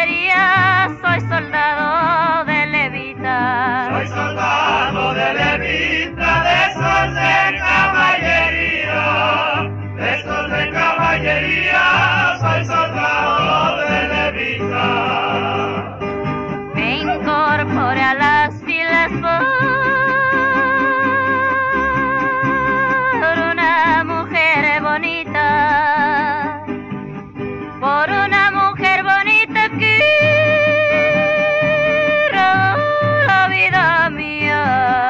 caballería, soy soldado de levita. Soy soldado de levita, de esos de caballería, de esos de caballería, soy soldado de levita. Me incorporé a las filas por una mujer bonita, por una mujer bonita que robó la vida mía.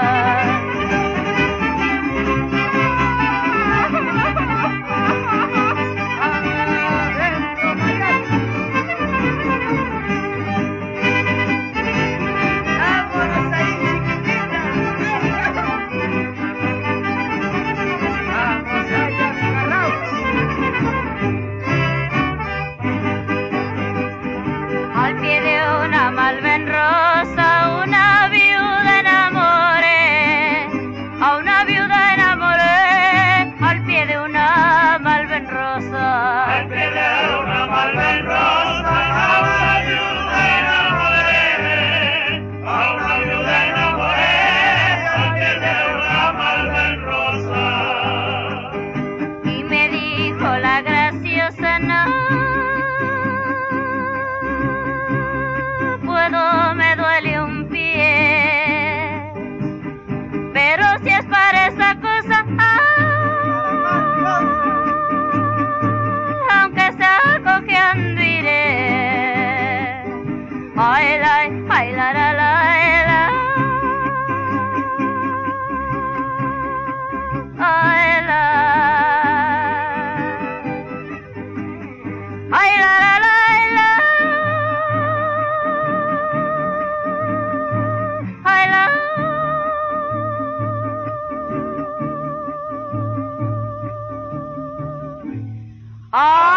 Al pie de una malva rosa, una viuda enamoré, a una viuda enamoré, al pie de una malva rosa. Al pie de una malva rosa, a una viuda enamoré, a una viuda enamoré, al pie de una malva rosa. Y me dijo la graciosa, no puedo, me duele un pie, pero si es para esa cosa, aunque sea cojeando iré. Ay, la, la, ay, la. Ay, la, la, la. Ay, la. Ah.